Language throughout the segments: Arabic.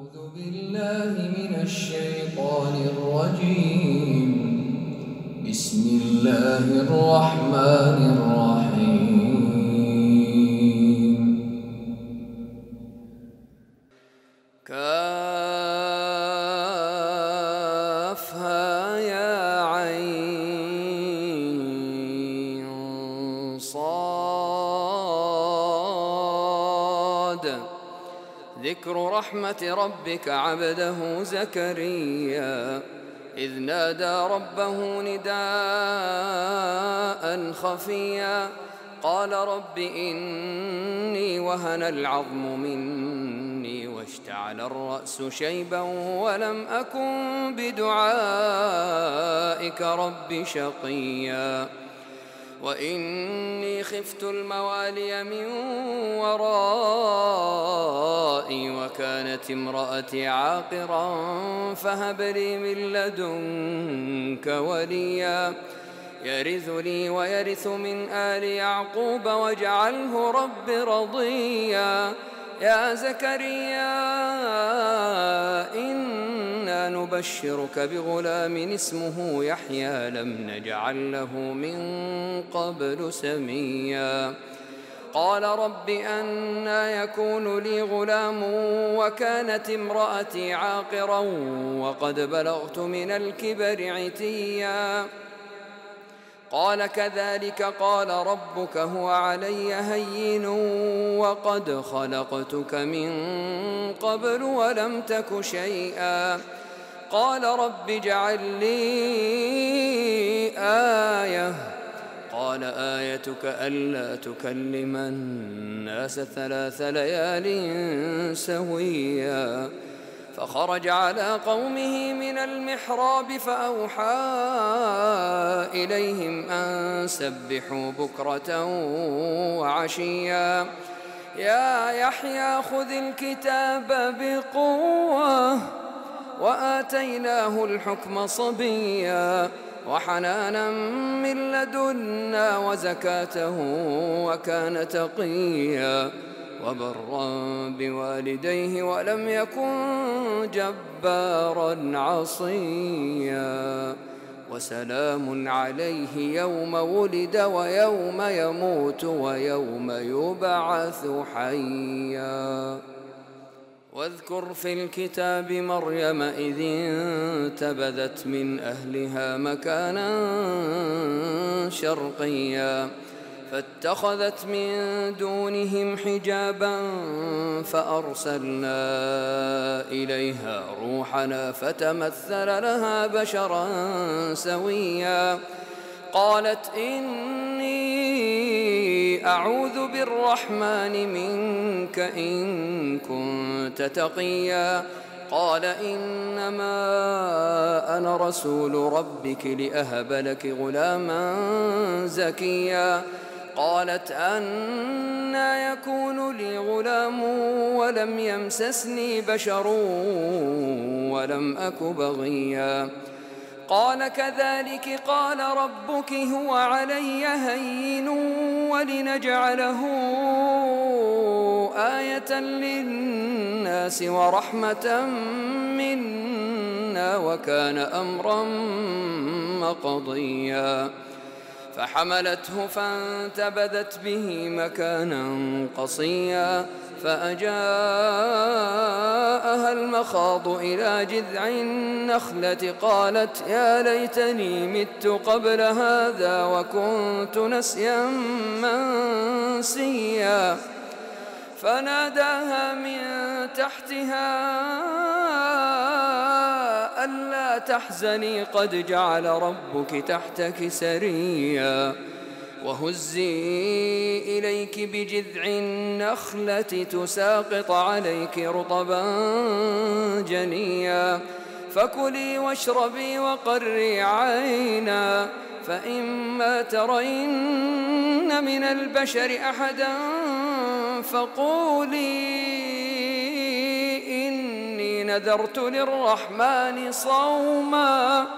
أعوذ بالله من الشيطان الرجيم. بسم الله الرحمن الرحيم. كافها يا عين صاد. ذكر رحمة ربك عبده زكريا إذ نادى ربه نداء خفيا قال رب إني وهن العظم مني واشتعل الرأس شيبا ولم أكن بدعائك رب شقيا وإني خفت الموالي من ورائي وكانت امرأتي عاقرا فهب لي من لدنك وليا يرثني ويرث من آل يعقوب واجعله رب رضيا. يا زكريا إنا نبشرك بغلام اسمه يحيى لم نجعل له من قبل سميا. قال رب أنى يكون لي غلام وكانت امرأتي عاقرا وقد بلغت من الكبر عتيا. قال كذلك قال ربك هو علي هين وقد خلقتك من قبل ولم تك شيئا. قال رب اجعل لي آية. قال آيتك ألا تكلم الناس 3 ليال سويا. فخرج على قومه من المحراب فأوحى إليهم أن سبحوا بكرة وعشيا. يا يحيى خذ الكتاب بقوة وآتيناه الحكم صبيا وحنانا من لدنا وزكاة وكان تقيا وبرا بوالديه ولم يكن جبارا عصيا. وسلام عليه يوم ولد ويوم يموت ويوم يبعث حيا. واذكر في الكتاب مريم إذ انتبذت من أهلها مكانا شرقيا فاتخذت من دونهم حجابا فأرسلنا إليها روحنا فتمثل لها بشرا سويا. قالت إني أعوذ بالرحمن منك إن كنت تقيا. قال إنما أنا رسول ربك لأهب لك غلاما زكيا. قالت أنى يكون لي غلام ولم يمسسني بشر ولم أك بغيا. قال كذلك قال ربك هو علي هين ولنجعله آية للناس ورحمة منا وكان أمرا مقضيا. فحملته فانتبذت به مكانا قصيا فأجاءها المخاض إلى جذع النخلة قالت يا ليتني مت قبل هذا وكنت نسيا منسيا. فناداها من تحتها ألا تحزني قد جعل ربك تحتك سريا. وهزي إليك بجذع النخلة تساقط عليك رطبا جنيا. فكلي واشربي وقري عينا فإما ترين من البشر أحدا فقولي إني نذرت للرحمن صوما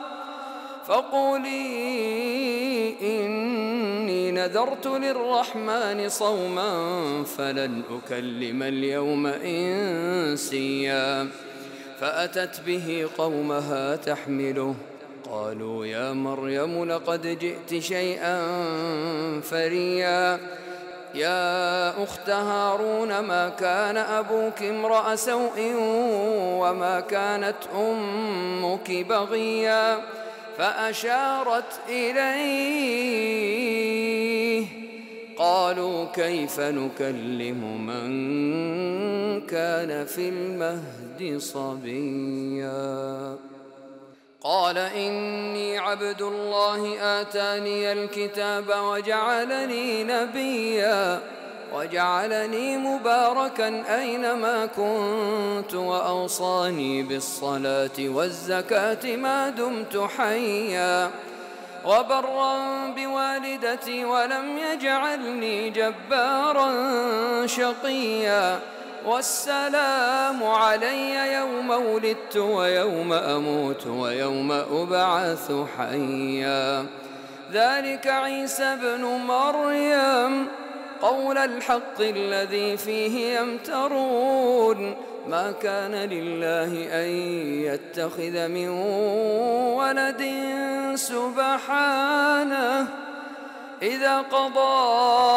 فلن أكلم اليوم إنسيا. فأتت به قومها تحمله قالوا يا مريم لقد جئت شيئا فريا يا أخت هارون ما كان أبوك امرأ سوء وما كانت أمك بغيا فأشارت إليه قالوا كيف نكلم من كان في المهد صبيا قال إني عبد الله آتاني الكتاب وجعلني نبيا وجعلني مباركا أينما كنت وأوصاني بالصلاة والزكاة ما دمت حيا وبرا بوالدتي ولم يجعلني جبارا شقيا والسلام علي يوم ولدت ويوم أموت ويوم أبعث حيا ذلك عيسى ابن مريم قول الحق الذي فيه يمترون ما كان لله أن يتخذ من ولد سبحانه إذا قضى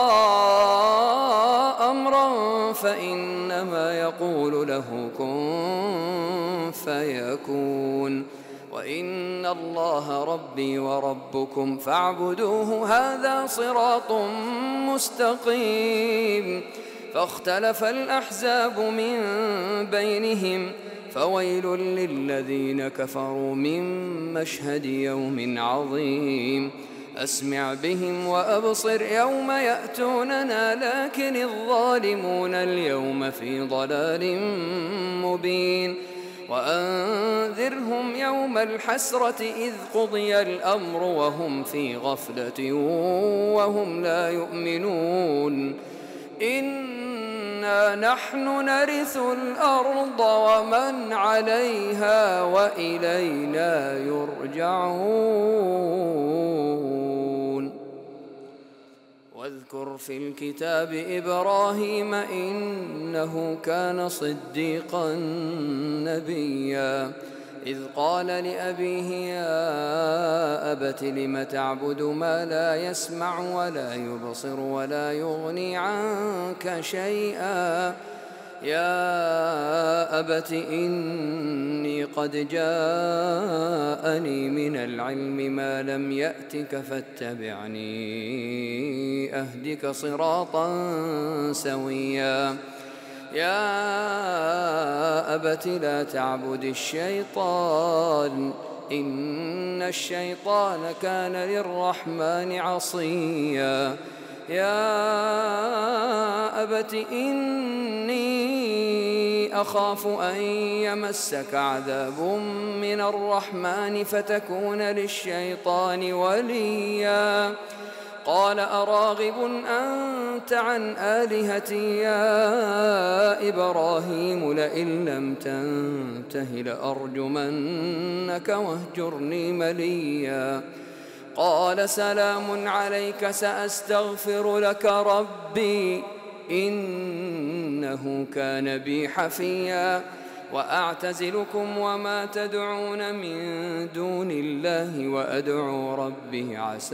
أمرا فإنما يقول له كن فيكون وإن الله ربي وربكم فاعبدوه هذا صراط مستقيم فاختلف الأحزاب من بينهم فويل للذين كفروا من مشهد يوم عظيم أسمع بهم وأبصر يوم يأتوننا لكن الظالمون اليوم في ضلال مبين وأنذرهم يوم الحسرة إذ قضي الأمر وهم في غفلة وهم لا يؤمنون إنا نحن نرث الأرض ومن عليها وإلينا يرجعون واذكر في الكتاب إبراهيم إنه كان صديقا نبيا إذ قال لأبيه يا أبت لم تعبد ما لا يسمع ولا يبصر ولا يغني عنك شيئا يا أبت إني قد جاءني من العلم ما لم يأتك فاتبعني أهدك صراطا سويا يا أبت لا تعبد الشيطان إن الشيطان كان للرحمن عصيا يا أبت إني أخاف أن يمسك عذاب من الرحمن فتكون للشيطان وليا قال أراغب أنت عن آلهتي يا إبراهيم لئن لم تنته لأرجمنك واهجرني مليا قال سلام عليك سأستغفر لك ربي إنه كان بي حفيا وأعتزلكم وما تدعون من دون الله وأدعو ربي عسى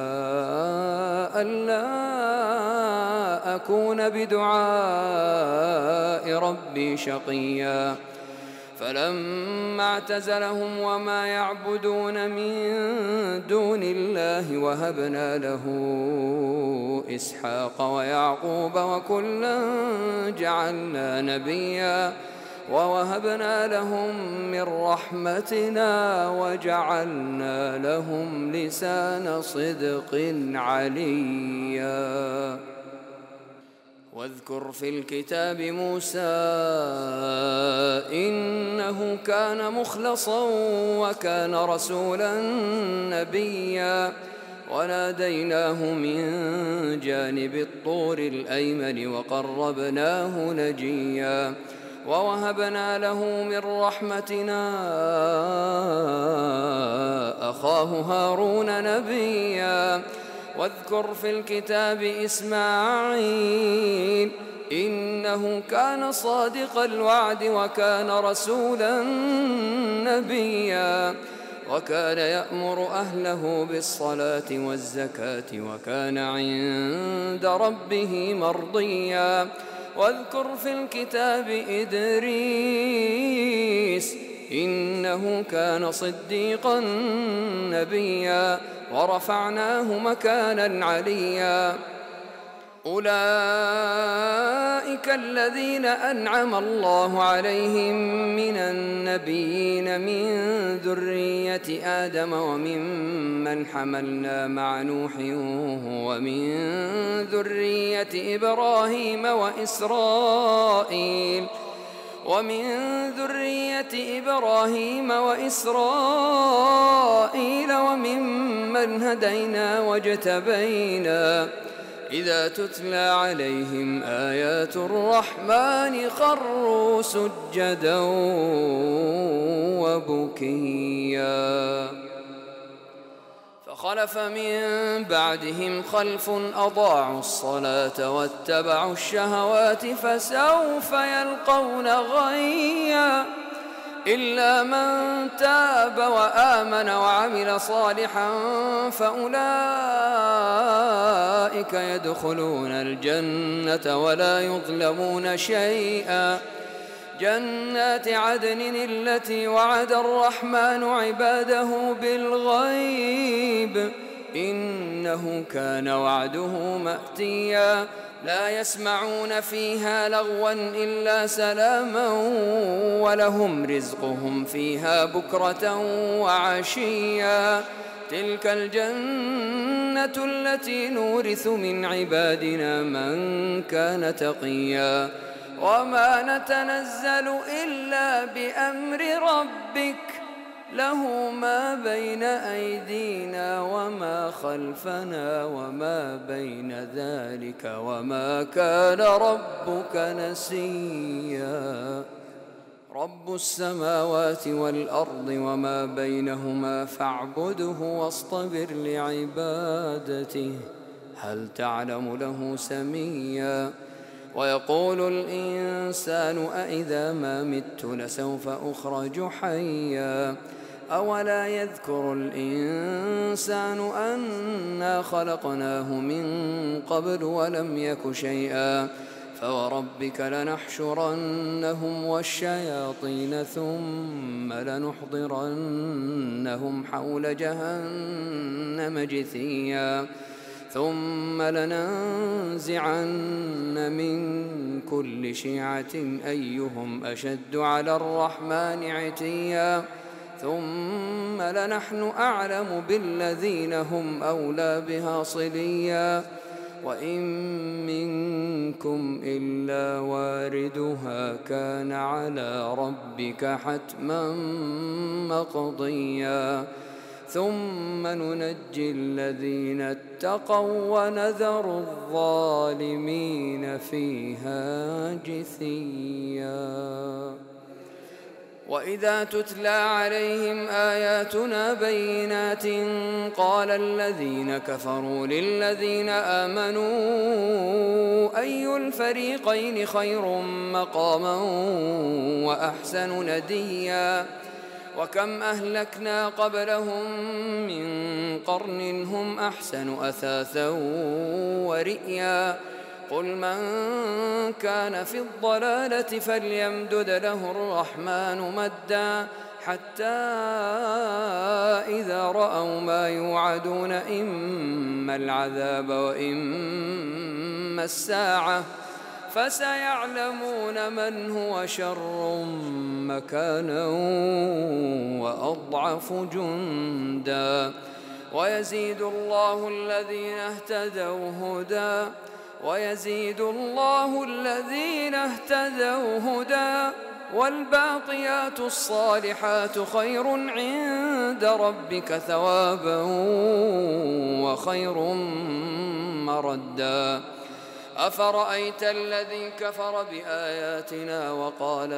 ألا أكون بدعاء ربي شقيا فلما اعتزلهم وما يعبدون من دون الله وهبنا له إسحاق ويعقوب وكلا جعلنا نبيا ووهبنا لهم من رحمتنا وجعلنا لهم لسان صدق عليا واذكر في الكتاب موسى إنه كان مخلصا وكان رسولا نبيا وناديناه من جانب الطور الأيمن وقربناه نجيا ووهبنا له من رحمتنا أخاه هارون نبيا واذكر في الكتاب إسماعيل إنه كان صادق الوعد وكان رسولا نبيا وكان يأمر أهله بالصلاة والزكاة وكان عند ربه مرضيا واذكر في الكتاب إدريس إنه كان صديقا نبيا ورفعناه مكانا عليا أولئك الذين أنعم الله عليهم من النبيين من ذرية آدم وممن حملنا مع نوح ومن ذرية إبراهيم وإسرائيل وممن هدينا واجتبينا إذا تتلى عليهم آيات الرحمن خروا سجدا وبكيا فخلف من بعدهم خلف أضاعوا الصلاة واتبعوا الشهوات فسوف يلقون غيا إلا من تاب وآمن وعمل صالحا فأولئك يدخلون الجنة ولا يظلمون شيئا جنات عدن التي وعد الرحمن عباده بالغيب إنه كان وعده مأتيا لا يسمعون فيها لغوا إلا سلاما ولهم رزقهم فيها بكرة وعشيا تلك الجنة التي نورث من عبادنا من كان تقيا وما نتنزل إلا بأمر ربك له ما بين أيدينا وما خلفنا وما بين ذلك وما كان ربك نسيا رب السماوات والأرض وما بينهما فاعبده واصطبر لعبادته هل تعلم له سميا ويقول الإنسان أإذا ما مت لسوف أخرج حيا أولا يذكر الإنسان أنا خلقناه من قبل ولم يك شيئا فوربك لنحشرنهم والشياطين ثم لنحضرنهم حول جهنم جثيا ثم لننزعن من كل شيعة أيهم أشد على الرحمن عتيا ثم لنحن أعلم بالذين هم أولى بها صليا وإن منكم إلا واردها كان على ربك حتما مقضيا ثم ننجي الذين اتقوا ونذر الظالمين فيها جثيا وإذا تتلى عليهم آياتنا بينات قال الذين كفروا للذين آمنوا أي الفريقين خير مقاما وأحسن نديا وكم أهلكنا قبلهم من قرن هم أحسن أثاثا ورئيا قل من كان في الضلالة فليمدد له الرحمن مدا حتى إذا رأوا ما يوعدون إما العذاب وإما الساعة فسيعلمون من هو شر مكانا وأضعف جندا ويزيد الله الذين اهتدوا هدى والباقيات الصالحات خير عند ربك ثوابا وخير مردا أفرأيت الذي كفر بآياتنا وقال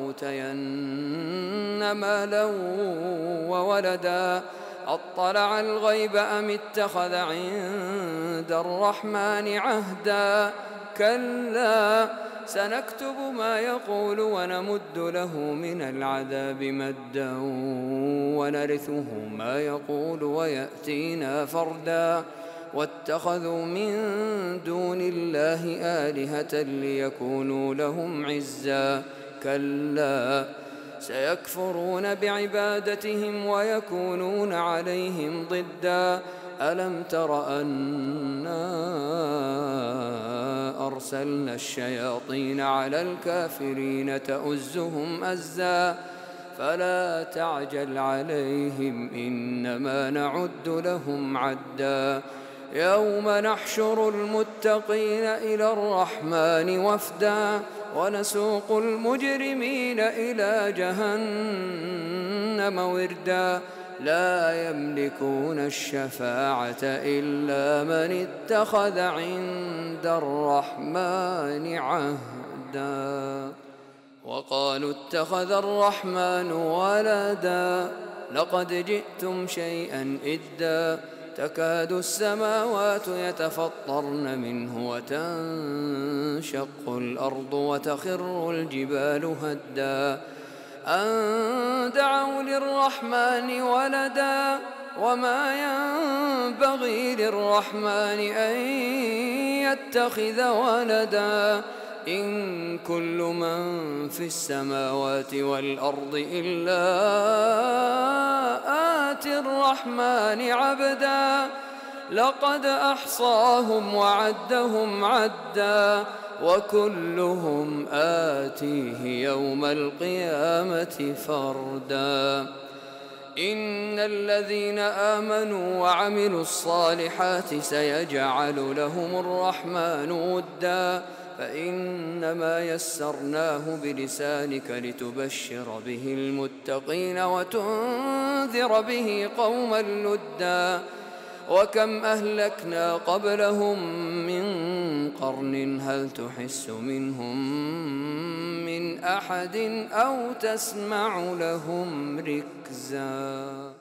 لأوتين مالا وولدا أطلع الغيب أم اتخذ عند الرحمن عهدا كلا سنكتب ما يقول ونمد له من العذاب مدا ونرثه ما يقول ويأتينا فردا واتخذوا من دون الله آلهة ليكونوا لهم عزا كلا سيكفرون بعبادتهم ويكونون عليهم ضدا ألم تر أنا أرسلنا الشياطين على الكافرين تؤزهم أزا فلا تعجل عليهم إنما نعد لهم عدا يوم نحشر المتقين إلى الرحمن وفدا ونسوق المجرمين إلى جهنم وردا لا يملكون الشفاعة إلا من اتخذ عند الرحمن عهدا وقالوا اتخذ الرحمن ولدا لقد جئتم شيئا إدا تكاد السماوات يتفطرن منه وتنشق الأرض وتخر الجبال هدا أن دعوا للرحمن ولدا وما ينبغي للرحمن أن يتخذ ولدا إن كل من في السماوات والأرض إلا آتي الرحمن عبدا لقد أحصاهم وعدهم عدا وكلهم آتيه يوم القيامة فردا إن الذين آمنوا وعملوا الصالحات سيجعل لهم الرحمن ودا فإنما يسرناه بلسانك لتبشر به المتقين وتنذر به قوما لدا وكم أهلكنا قبلهم من قرن هل تحس منهم من أحد أو تسمع لهم ركزا.